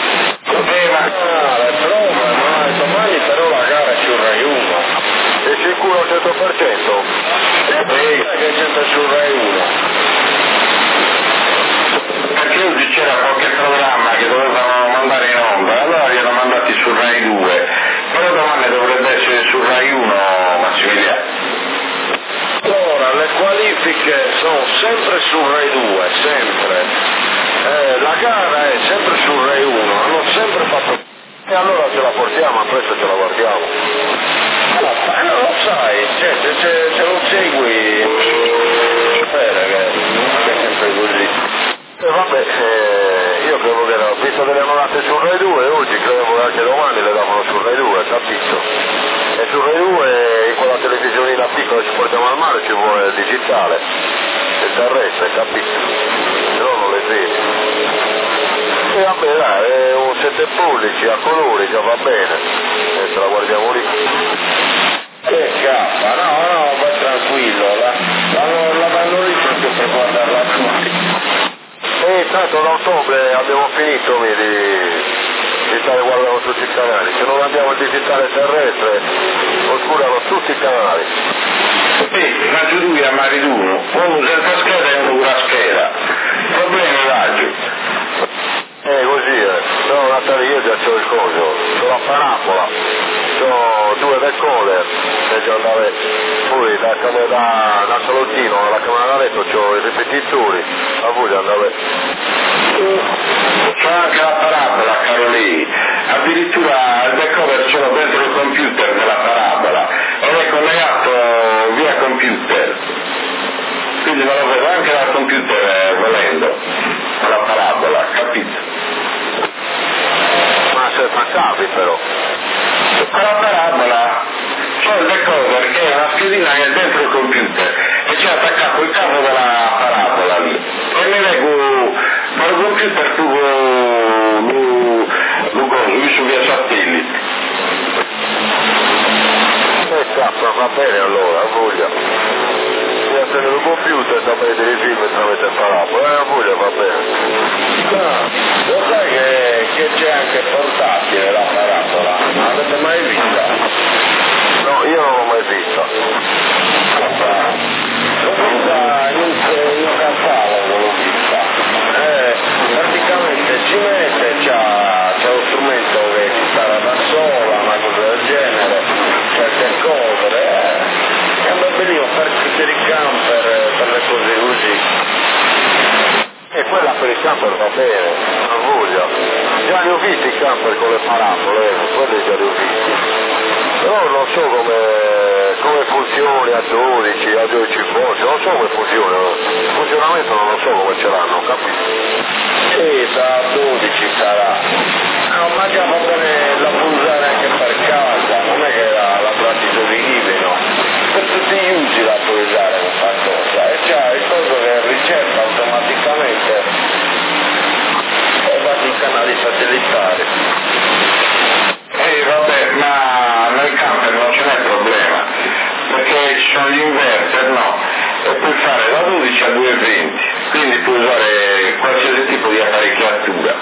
Le prove, no, domani però la gara è sul Rai 1. È sicuro al 100%? Che c'è sul Rai 1. Perché oggi c'era qualche programma che dovevano mandare in onda, allora li hanno mandati sul Rai 2, però domani dovrebbe essere sul Rai 1, Massimiliano. Allora, le qualifiche sono sempre sul Rai 2, sempre. La gara è sempre sul Rai 1, hanno sempre fatto... E allora ce la portiamo, a presto ce la guardiamo. Non lo sai, se lo segui, che è sempre così. Vabbè, io credo che visto che le hanno date sul Rai 2, oggi credevo che anche domani le davano sul Rai 2, capito? E sul Rai 2 in quella televisionina piccola che ci portiamo al mare ci vuole il digitale, il terrestre, capito? Se no non le vedi. E vabbè dai, è un 7 pollici a colori che va bene, e ce la guardiamo lì. Che cappa, no, vai tranquillo, la vanno lì proprio per guardarla tutti. E tanto da ottobre abbiamo finito di stare guardando tutti i canali, se non abbiamo il digitale terrestre oscurano tutti i canali. Ma giù a Mariduno, uno senza scheda e uno con la scheda. Problemi laggiù. Così no Natale, io già c'ho il coso, c'ho la parabola, c'ho 2 decoder, e già andare poi da salottino alla camera da letto c'ho i ripetitori, a voi andare. C'ho anche la parabola, caro lì, addirittura il decoder ce l'ho dentro il computer della parabola ed è collegato via computer, quindi me lo vedo anche dal computer volendo, con la parabola, capito? Ma senza cavi però. Con la parabola c'è il decoder che è una schedina che è dentro il computer e c'è attaccato il cavo della parabola lì e mi leggo dal computer tu su via satellite. Cazzo, va bene allora, a voglia. Mi ha tenuto il computer da vedere i film tramite parabola, a voglia va bene. Lo sai che c'è anche portatile la parabola? Non l'avete mai vista? No, io non l'ho mai vista. L'ho vista in un catalogo, l'ho vista. Praticamente ci mette, c'è lo strumento che si stava da sola, una cosa del genere, c'è il decoder, è un bel benino per tutti i camper, per le cose così. E quella per il camper va bene, a voglia. Già li ho visti i camper con le parabole, quelli già li ho visti. Però non so come funzioni a 12, a 12 volte, non so come funziona. Il funzionamento non lo so come ce l'hanno, capito? Sì, da 12 sarà. Ma già va bene la può usare anche per casa, non è che la pratico di libri, no? Per tutti gli usi la puoi usare questa cosa. E c'è il coso che ricerca automaticamente e va sui canali satellitari. Vabbè, ma nel camper non ce n'è problema, perché ci sono gli inverter, no? E puoi fare da 12 a 2,20, quindi puoi usare qualsiasi tipo di apparecchiatura.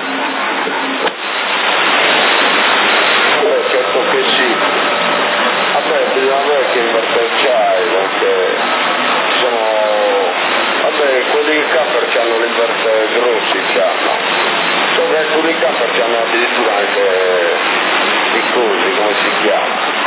Certo che sì. Vabbè, bisogna vedere che inverter c'hai, perché vabbè, quelli in camper c'hanno l'inverter grossi, c'hanno. Alcuni camper c'hanno addirittura anche i cosi, come si chiama?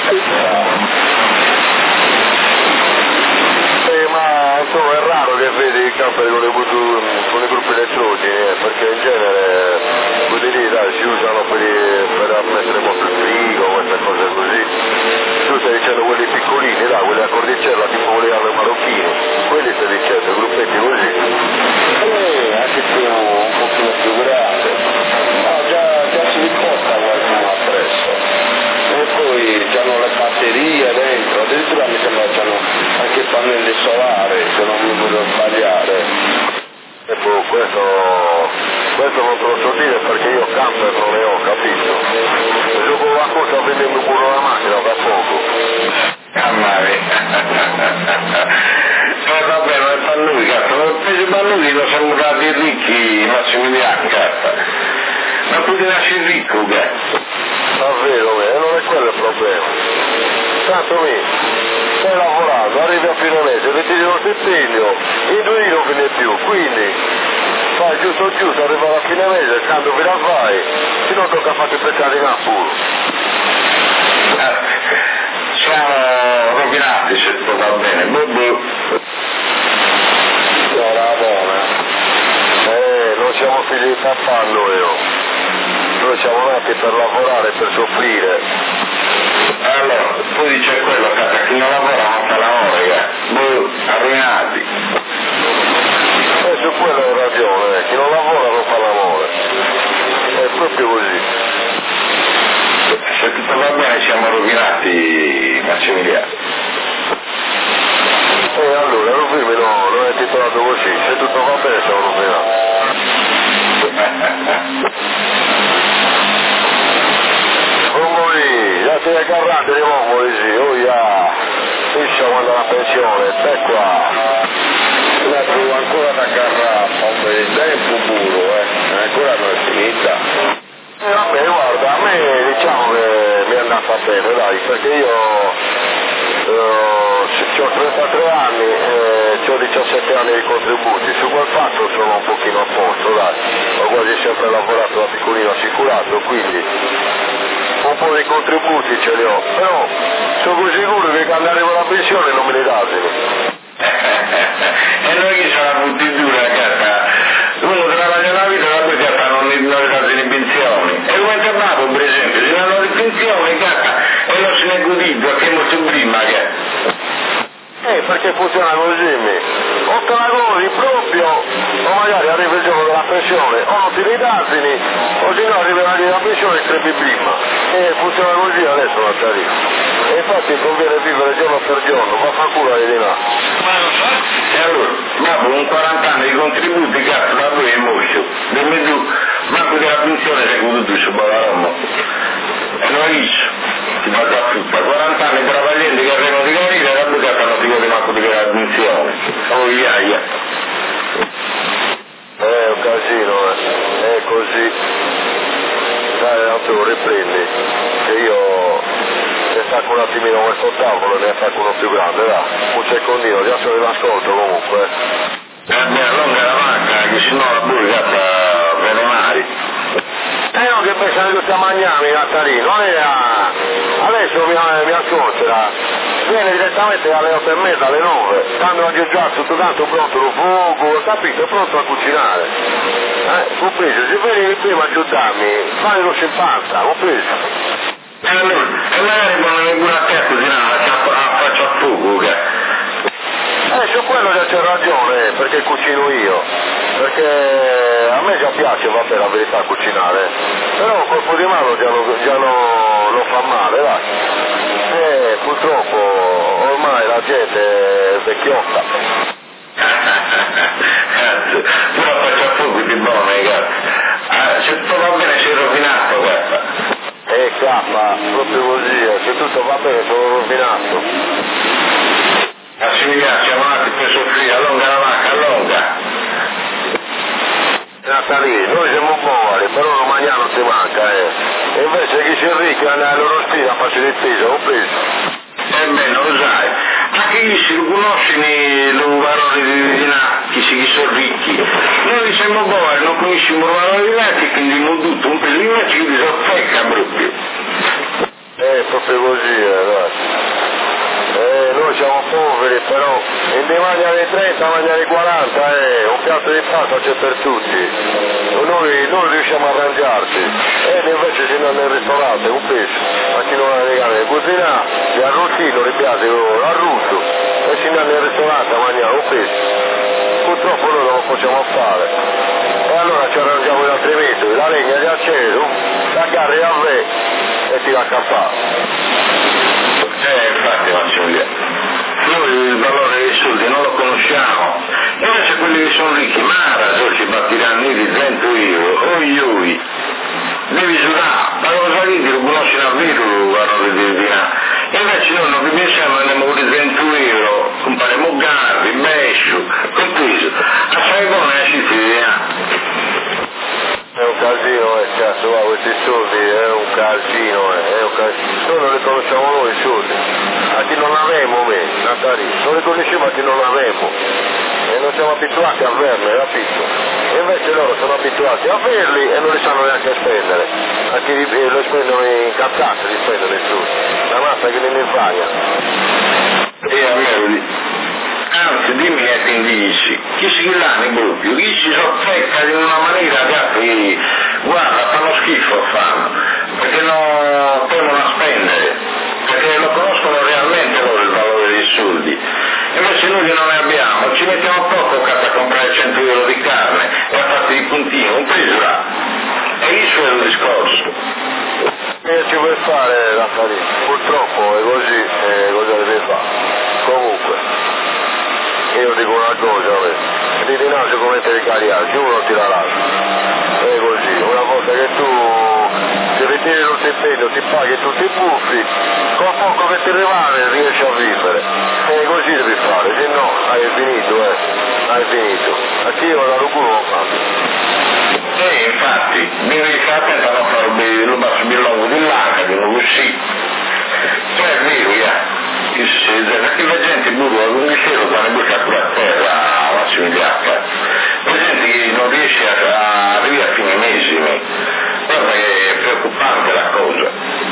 Ma insomma è raro che vedi il campo con i gruppi elettrodi, perché in genere quelli lì dai, si usano per mettere molto il frigo, queste cose così. Tu stai dicendo quelli piccolini, là, quelli a cordicella tipo quelli alle marocchini, quelli stai dicendo, gruppetti così. Anche più, un pochino più grande. No, già si riporta qualcuno appresso. E poi c'hanno le batterie dentro, addirittura mi sembra c'hanno anche pannelli solari, se non mi voglio sbagliare. E poi questo non te lo so dire perché io camper non ne ho, capito? E dopo la cosa vendendo pure la macchina da poco. Vabbè, non è per lui, cazzo, non è preso per lui, non siamo stati ricchi, Massimiliano, cazzo. Ma tu devi essere ricco, cazzo. Davvero, non è quello il problema. Tanto stai lavorando, arrivi a fine mese, ti tiri lo stipendio, in 2 anni non viene più, quindi fai giusto, arriva alla fine mese, quando ve la fai, se no tocca farti peccare in apuro. Siamo rovinati se tutto va bene, Ora buona. Non siamo figli di papà noi. Noi siamo nati per lavorare, per soffrire. Allora, poi dice quello, che chi non lavora non fa l'amore, arruinati. E su quello hai ragione, chi non lavora non fa l'amore. È proprio così. Se tutto va bene siamo rovinati, Massimiliano. E allora, il film non è titolato così, se tutto va bene siamo rovinati. Ya ti agarrate di nuovo così, fiscia quando la pensione, stai qua. La trovo ancora da carrappa, un bel tempo puro, ancora non è finita. Vabbè, guarda, a me diciamo che mi è andata bene, dai, perché io ho 33 anni e ho 17 anni di contributi, su quel fatto sono un pochino a posto, dai, ho quasi sempre lavorato da piccolino assicurato, quindi un po' di contributi ce li ho, però sono così sicuro che quando arrivo alla pensione non me li dasino. E noi che siamo tutti due, ragazzi, uno travaglia la vita e poi non le dasino le pensioni. E come è bravo, per esempio, se non hanno le pensioni, cazzo, e non se ne è godito, che è molto prima, perché funziona così, o te la godi proprio, o magari arriva il giorno della pensione, o non ti ridasini, o se no arriva la pensione e crepi prima. E funziona così adesso la tariffa. E infatti conviene vivere giorno per giorno, ma fa culo di là. Ma lo so. E allora, ma con 40 anni di contributi, cazzo, da voi è moscio. Dimmi tu, manco della pensione sei goduto su Bavarommo. E non hai visto, ti fa da tutta. 40 anni travagliando che arrivano di carriera, la bucata non ti gode manco di che la pensione. Oh, iaia. È un casino, è così. Dai, non te lo riprendi, che io ne stacco un attimino questo tavolo e ne attacco uno più grande, va, un secondino, ti faccio l'ascolto comunque. Beh, allunga la macchina, che sennò la bucata venomari. No, che pensano tutti a mangiare, Natalino, adesso mi ascolterà, viene direttamente alle 8:30, alle 9, quando anche già tutto tanto pronto lo fuoco, capito, è pronto a cucinare. Compreso, se vieni prima a aiutarmi, fai lo simpazza, compreso. E magari non pure a te a cucinare, faccio a fuoco, Su quello c'è ragione, perché cucino io, perché a me già piace, vabbè, la verità, cucinare, però un colpo di mano già lo fa male, va. E purtroppo ormai la gente è vecchiotta. Però faccio a fuoco di buono, cazzo. Se tutto va bene sei rovinato, cazzo. Cappa, proprio così, se tutto va bene sono rovinato. Massimiliano, siamo nati per soffrire, allunga la vacca, allunga. Natalì, noi siamo poveri, però non mangiare non si manca, E invece chi si è ricco anda alle loro spine a farsi di peso, ho preso. Beh, non lo sai. Anche chi si conoscono i valori di chi si sono ricchi. Noi siamo poveri, non conosciamo i valori di nati, quindi non tutto un pelino ci sono fecca proprio. Proprio così, ragazzi. Noi siamo poveri, però in di mangiare 30, mangiare 40, un piatto di pasta c'è per tutti. Noi riusciamo a arrangiarci. E invece si andano nel ristorante, un pesce, a chi non ha le gambe, cucina, gli arrostino, ripiatti, l'arrusso, e si andano nel ristorante a mangiare un pesce. Purtroppo noi non lo possiamo fare. E allora ci arrangiamo in altri metodi, la legna di acceso, la carne a ve e ti va a cappare. Infatti Massimiliano, noi il valore dei soldi non lo conosciamo, invece quelli che sono ricchi, Mara, ci battiranno di 100 euro, oi, devi giurare, ma cosa ridi, lo conosci davvero, guarda di là, invece noi non vi pensiamo, andiamo con i 100 euro, compriamo garbi, bescio, compreso, assai buona la città. È un casino, cazzo, va, questi soldi, è un casino, Noi non li conosciamo noi i soldi, a chi non avemo me, Natali, non li conosciamo a chi non avemo, e non siamo abituati a averli, capito? E invece loro sono abituati a averli e non li sanno neanche spendere, a chi lo spendono in cazzate, li spendono i soldi, la massa che ne paga. E a me anzi, dimmi che ti indici, chi si rilane proprio, chi si soffecca in una maniera che guarda, fanno schifo, perché non temono a spendere, perché lo conoscono realmente loro il valore dei soldi. Invece noi che non ne abbiamo, ci mettiamo poco a comprare 100 euro di carne e a farti di puntino, un peso là. E questo è il discorso. Che ci puoi fare la farina? Purtroppo è così, cosa deve fare? Comunque. Io dico una cosa, di denaro come te ricariarci, uno ti la lascia, è così, una volta che tu ti ritiri lo stipendio, ti paghi tutti i buffi, con poco che ti rimane riesci a vivere, e così devi fare, se no hai finito, a chi io da culo non fa. Infatti, devi fare attento a non fare lo basso bilogo di laca, che non uscì, cioè è vero, perché la gente burla un dicevo quando butta sulla terra a Massimiliano, la gente che non riesce a arrivare a fine mesi, guarda che è preoccupante la cosa.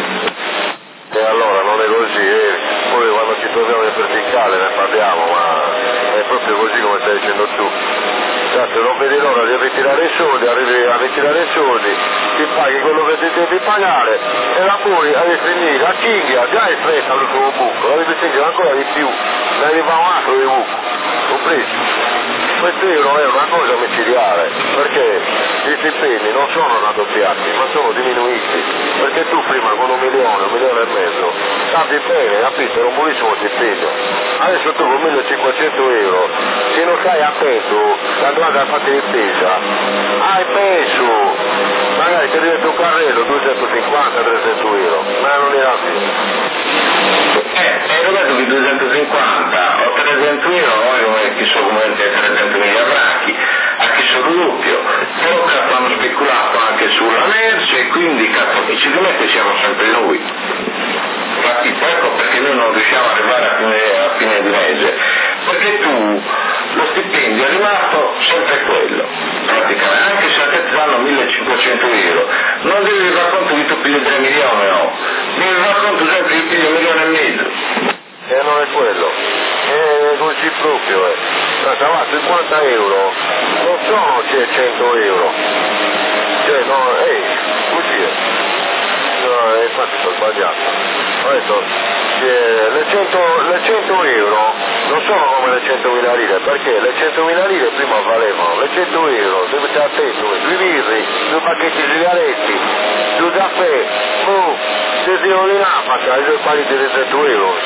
E allora non è così, poi quando ci troviamo in verticale ne parliamo, ma è proprio così come stai dicendo tu. Cazzo, non vedi l'ora di ritirare i soldi, arrivi a ritirare i soldi, ti paghi quello che ti devi pagare e la poi hai finito, la cinghia già è stretta al tuo buco, la devi stringere ancora di più, ne devi fare un altro di buco, compreso? Questo euro è una cosa micidiale, perché gli stipendi non sono raddoppiati, ma sono diminuiti, perché tu prima con 1 milione, 1,5 milioni, stavi bene, capito, era un buonissimo stipendio, adesso tu con 1.500 euro, se non stai attento, quando vado a fare l'impresa, hai perso, magari ti diventa un carrello 250, 300 euro, ma non era più. Hai detto che 250 o 300 euro, noi come chi sono come 300.000 franchi, a chi sono doppio, però cazzo hanno speculato anche sulla merce e quindi cazzo principalmente siamo sempre noi. Capito? Ecco perché noi non riusciamo ad arrivare a fine di mese, perché tu lo stipendio è rimasto sempre quello, praticamente, anche se a te ti danno 1.500 euro, non devi far conto che tu pigli 3 milioni, no, devi far conto sempre che pigli 1,5 milioni. E non è quello, è così proprio, ma 50 euro non sono 100 euro, cioè no, così è, no, infatti sto sbagliato. Ho detto, le 100 euro non sono come le 100.000 lire, perché le 100.000 lire prima valevano, le 100 euro, devi stare attento, 2 birri, 2 pacchetti di sigaretti, 2 caffè, se si ordina, faccia i 2 pacchetti di 100 euro.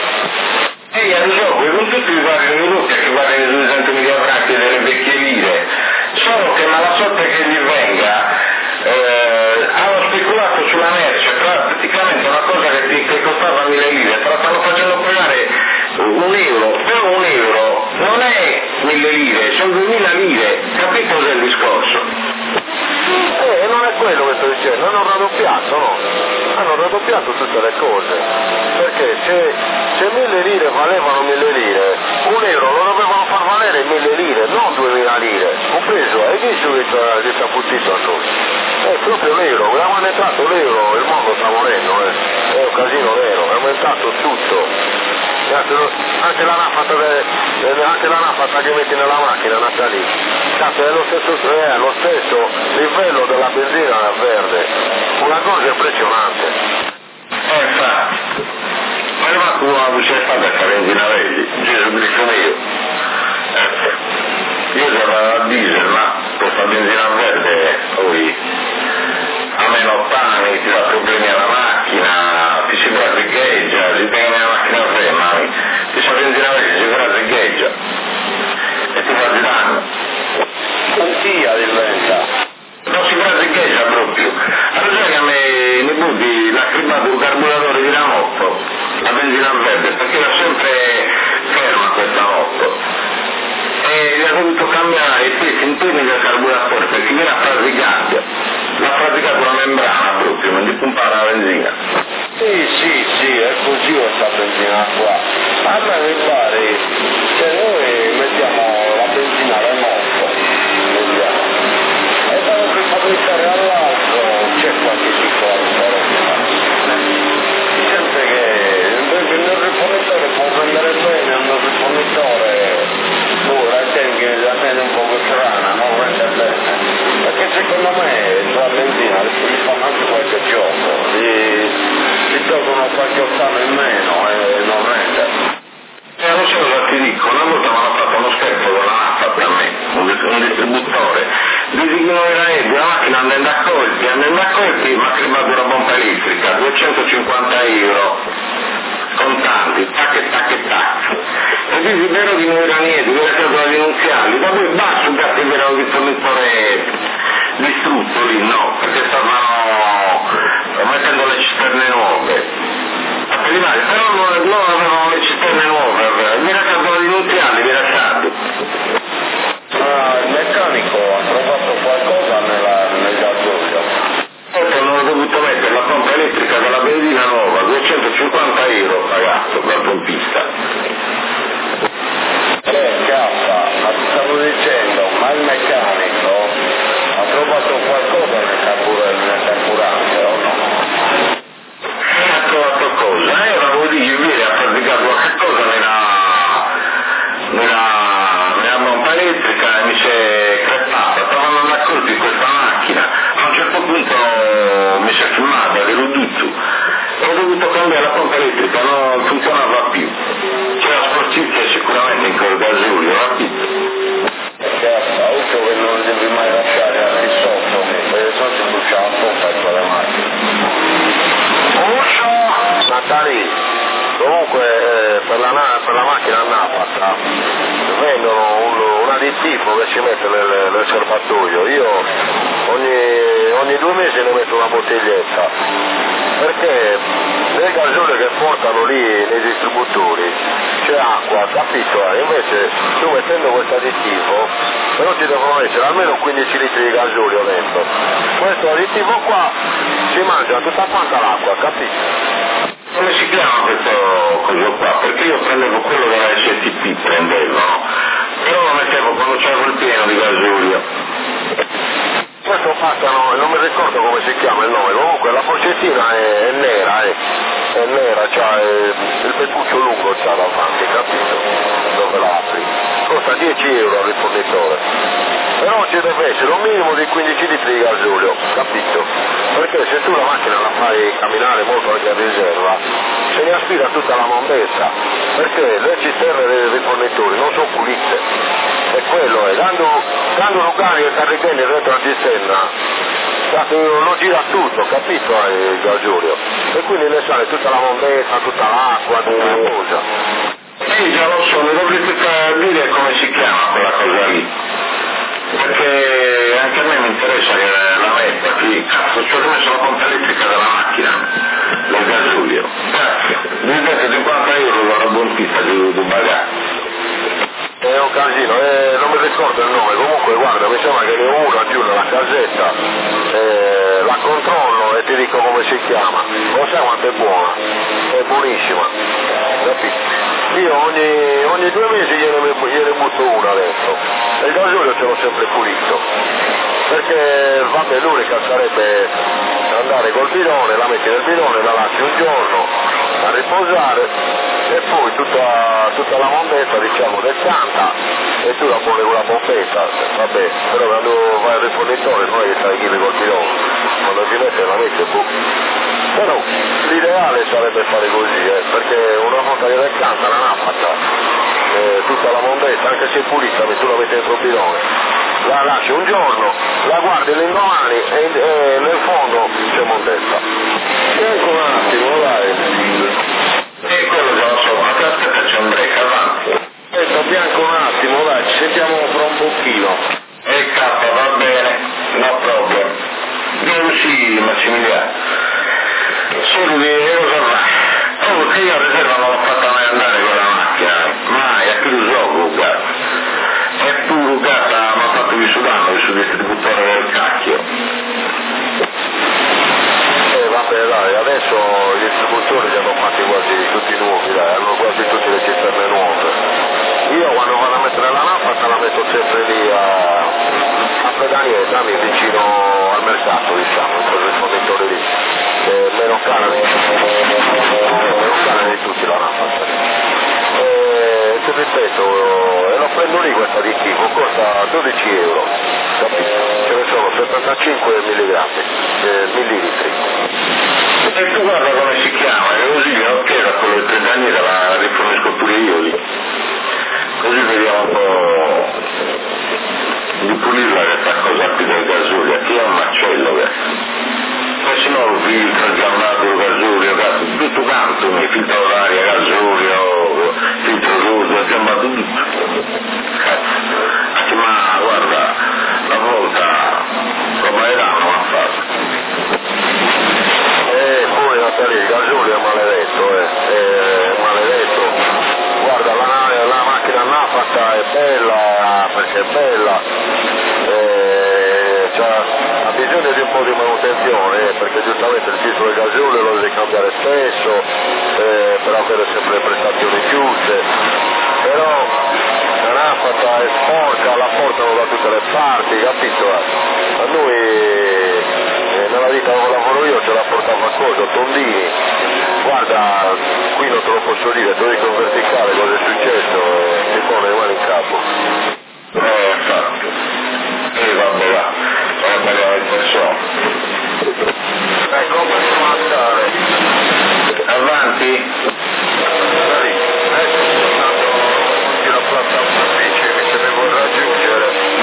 Con tutti i vari minuti che valgono 200.000 franchi delle vecchie lire, solo che malafede che gli venga, hanno speculato sulla merce, praticamente una cosa che costava 1.000 lire, te la stanno facendo pagare 1 euro, però 1 euro non è 1.000 lire, sono 2.000 lire, capito cos'è il discorso? Non è quello che sto dicendo, hanno raddoppiato, no? Hanno raddoppiato tutte le cose, perché se 1.000 lire valevano 1.000 lire, 1 euro lo dovevano far valere 1.000 lire, non 2.000 lire, compreso, hai visto che sta puttito a noi? È proprio l'euro, quando è entrato l'euro il mondo sta morendo, casino vero, è aumentato tutto. Anche la nafata che metti nella macchina, Natali, cazzo, è lo stesso livello della benzina verde, una cosa impressionante. Infatti, ma tu non c'è stata questa benzina vedi, Gesù Cristo mio. Io sono a diesel, ma questa benzina verde poi a meno ottani ti dà problemi alla macchina, ti si trasrigheggia, si pega nella macchina ferma, ti sa benzina verde, si trasrigheggia e ti fa di danno. Quantia diventa? Non si trasrigheggia proprio. Allora che a me ne butti l'ha scrivato un carburatore di Ramotto, la benzina verde, perché era sempre ferma questa moto. E gli ha dovuto cambiare i pesi interni del carburatore perché era frasicata, l'ha frasicato la membrana proprio, non gli pompava la benzina. Sì, è così questa benzina qua. A me mi pare che noi mettiamo la benzina alle moto, vediamo. E da un rifornitore all'altro c'è qualche differenza. Sempre che il rifornitore può prendere bene, il rifornitore pure che la tiene un po' strana, non rende bene. Perché secondo me sulla benzina gli fanno anche qualche gioco, gli tolgono qualche ottano in meno e non rende. Non so cosa ti dico, una volta mi hanno fatto uno scherzo con la nafta per me, un distributore, dici che non era niente, la macchina andando a colpi, mi ha creato una pompa elettrica, 250 euro, contanti, tac e tac e tac. E dici vero che non era niente, che era stato da denunziarli, ma poi basta che attiverano il fornitore distrutto lì, no, perché stavano mettendo le cisterne nuove. Però non avevano le cisterne nuove, mi era stato da denunziarli, mi era stato. Il meccanico ha trovato qualcosa nel gasolio. Hanno dovuto mettere la pompa elettrica della benzina nuova, 250 euro pagato per pompista. Stavo dicendo, ma il meccanico ha trovato qualcosa nel carburante o no? Ha trovato cosa? Ma vuol dire che ieri ha praticato qualche cosa nella pompa elettrica e mi si è crepata, stavano andando a colpi in questa macchina, a un certo punto mi si è filmata, ero tutto, ho dovuto cambiare la pompa elettrica, non funzionava più, c'era sporcizia sicuramente in quel gasolio, capito? Auto che non devi mai lasciare al di sotto, perché sennò si brucia la pompa in quelle macchine. Natali, comunque per la macchina Napata vendono un additivo che si mette nel serbatoio. Io ogni 2 mesi ne metto una bottiglietta, perché nel gasolio che portano lì nei distributori c'è acqua, capito? Invece tu mettendo questo additivo però ci devono essere almeno 15 litri di gasolio dentro. Questo additivo qua si mangia tutta quanta l'acqua, capito? Come si chiama questo coso qua? Perché io prendevo quello della STP, no? Però lo mettevo quando c'era il pieno di gasolio. Questo passano, non mi ricordo come si chiama il nome, comunque la boccettina è nera, è nera, c'ha il pettuccio lungo c'ha davanti, capito? Dove la apri. Costa 10 euro al rifornitore. Però ci deve essere un minimo di 15 litri di gasolio, capito? Perché se tu la macchina la fai camminare molto anche a riserva, se ne aspira tutta la mondezza, perché le cisterne dei rifornitori non sono pulite. E quello è, dando Lugani e Carrichelli dentro la cisterna, lo gira tutto, capito il gasolio? E quindi ne sale tutta la mondezza, tutta l'acqua, tutta la cosa. Già lo so, mi dovrete dire come si chiama quella cosa lì. Perché anche a me mi interessa che la metta qui, cazzo, ci ho rimesso la pompa elettrica della macchina, del gasolio. Grazie, dividete 50 euro la buonista di bagaglio. È un casino, non mi ricordo il nome, comunque guarda, mi sembra che ne ho una giù nella casetta, la controllo e ti dico come si chiama, lo sai quanto è buona, è buonissima, capito? Io ogni 2 mesi gliene butto una dentro, e il gasolio ce l'ho sempre pulito, perché vabbè l'unica sarebbe andare col bidone, la metti nel bidone, la lasci un giorno a riposare e poi tutta la mondezza diciamo decanta e tu la poni con la pompetta, vabbè, però quando vai al rifornitore non è che stai chili col bidone, quando ti mette la metti e però l'ideale sarebbe fare così, perché una volta che decanta la nafata, tutta la mondezza, anche se è pulita, tu la metti dentro il bidone, la lasci un giorno, la guardi l'indomani e nel fondo c'è mondezza. Ecco un attimo, dai. E quello già lo so, ma che aspetta c'è un break, avanti. Bianco un attimo, dai, ci sentiamo fra un pochino. E K, va bene, no problem. Io sì, Massimiliano. Solo che cosa va? Oh, che io a riserva non l'ho fatta mai andare con la macchina, mai, a più di gioco, guarda. E tu, guarda, mi ha fatto vi sudando sul distributore del cacchio. Vabbè dai, adesso i distributori li hanno fatti quasi tutti nuovi, dai, hanno quasi tutte le cisterne nuove. Io quando vado a mettere la nafta la metto sempre lì a Pedanietta, vicino al mercato, diciamo, in quel rifornitore lì. Meno cara di tutti la nafta. Ti ripeto, e lo prendo lì questa di tipo, costa 12 euro, capito? Ce ne sono 75 millilitri. E tu guarda come si chiama, e così non chiedo a quello del Pedanietta, la rifornisco pure io lì. Così vediamo un po' di pulirla che sta cosa qui del gasolio, qui è un macello che se no il filtro, il grammato, il gasolio, tutto quanto, mi filtro d'aria, gasolio, filtro d'uso, insomma tutto. Cazzo, ma guarda, una volta come era non ha fatto. Poi Natalia, il gasolio è maledetto, è maledetto. Guarda, la macchina nafata è bella, perché è bella, ha bisogno di un po' di manutenzione, perché giustamente il filtro del gasolio lo devi cambiare spesso, per avere sempre le prestazioni giuste, però la nafata è sporca, la portano da tutte le parti, capito? A noi nella vita dove lavoro io ce la portavo a cosa, Tondini, guarda, qui non te lo posso dire, te lo dico in verticale cosa è successo, ti pone le mani in capo. Infatti, e vabbè va, ora parliamo di persone. Come possiamo andare? Avanti? Sì, adesso sto andando in una plaza ufficio che se devo raggiungere.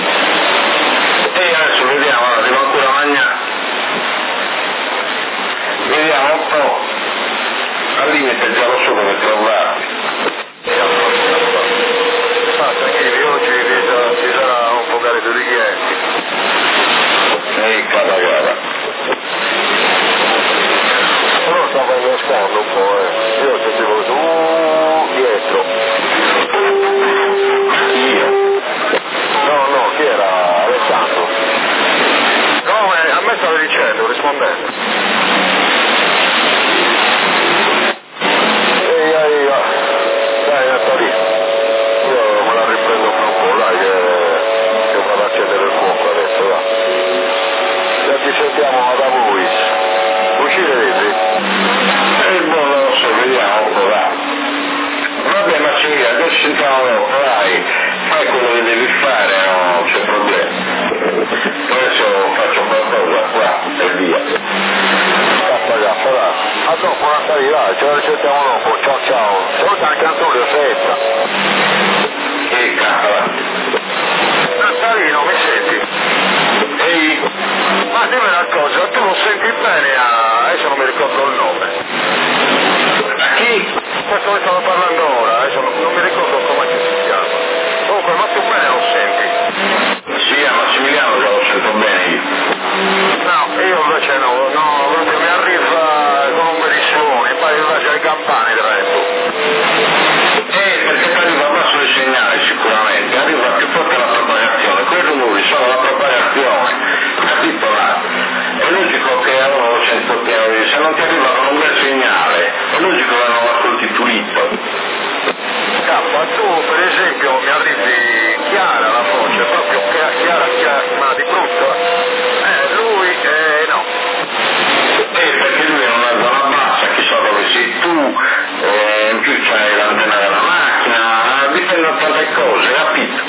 E adesso vediamo, devo ancora mangiare. Vediamo un po', al limite già lo so come trovarti. Perché oggi ci sarà un po' carico di clienti. E cara. Però stava innescando un po', io sentivo dietro. Io? No, chi era? Alessandro. No, a me stava dicendo, rispondendo. Dai, Natali, io me la riprendo fra un po', dai, che vado a accendere il fuoco adesso, va. Già ci sentiamo ad Avois. Uscire vedi? Non lo so, vediamo un po', va. Vabbè, ma ci adesso sentiamo dopo, dai, fai quello che devi fare, non c'è problema. Adesso faccio qualcosa qua e via. Scappa, va. A dopo, Natali, dai, ce la risentiamo dopo, ciao. Saluta anche Antonio Setta. E cavolo. Natalino, mi senti? Ehi, Ma dimmi una cosa, tu lo senti bene adesso non mi ricordo il nome. a chi? Questo ne stavo parlando ora, adesso non mi ricordo come si chiama. Comunque, ma tu bene lo senti? Sì, a Massimiliano già lo sento bene io. No, io invece no, proprio mi arriva con un bel suono, e poi invece ai campani dentro. c'hai l'antenna della macchina, dipende da tante cose, capito?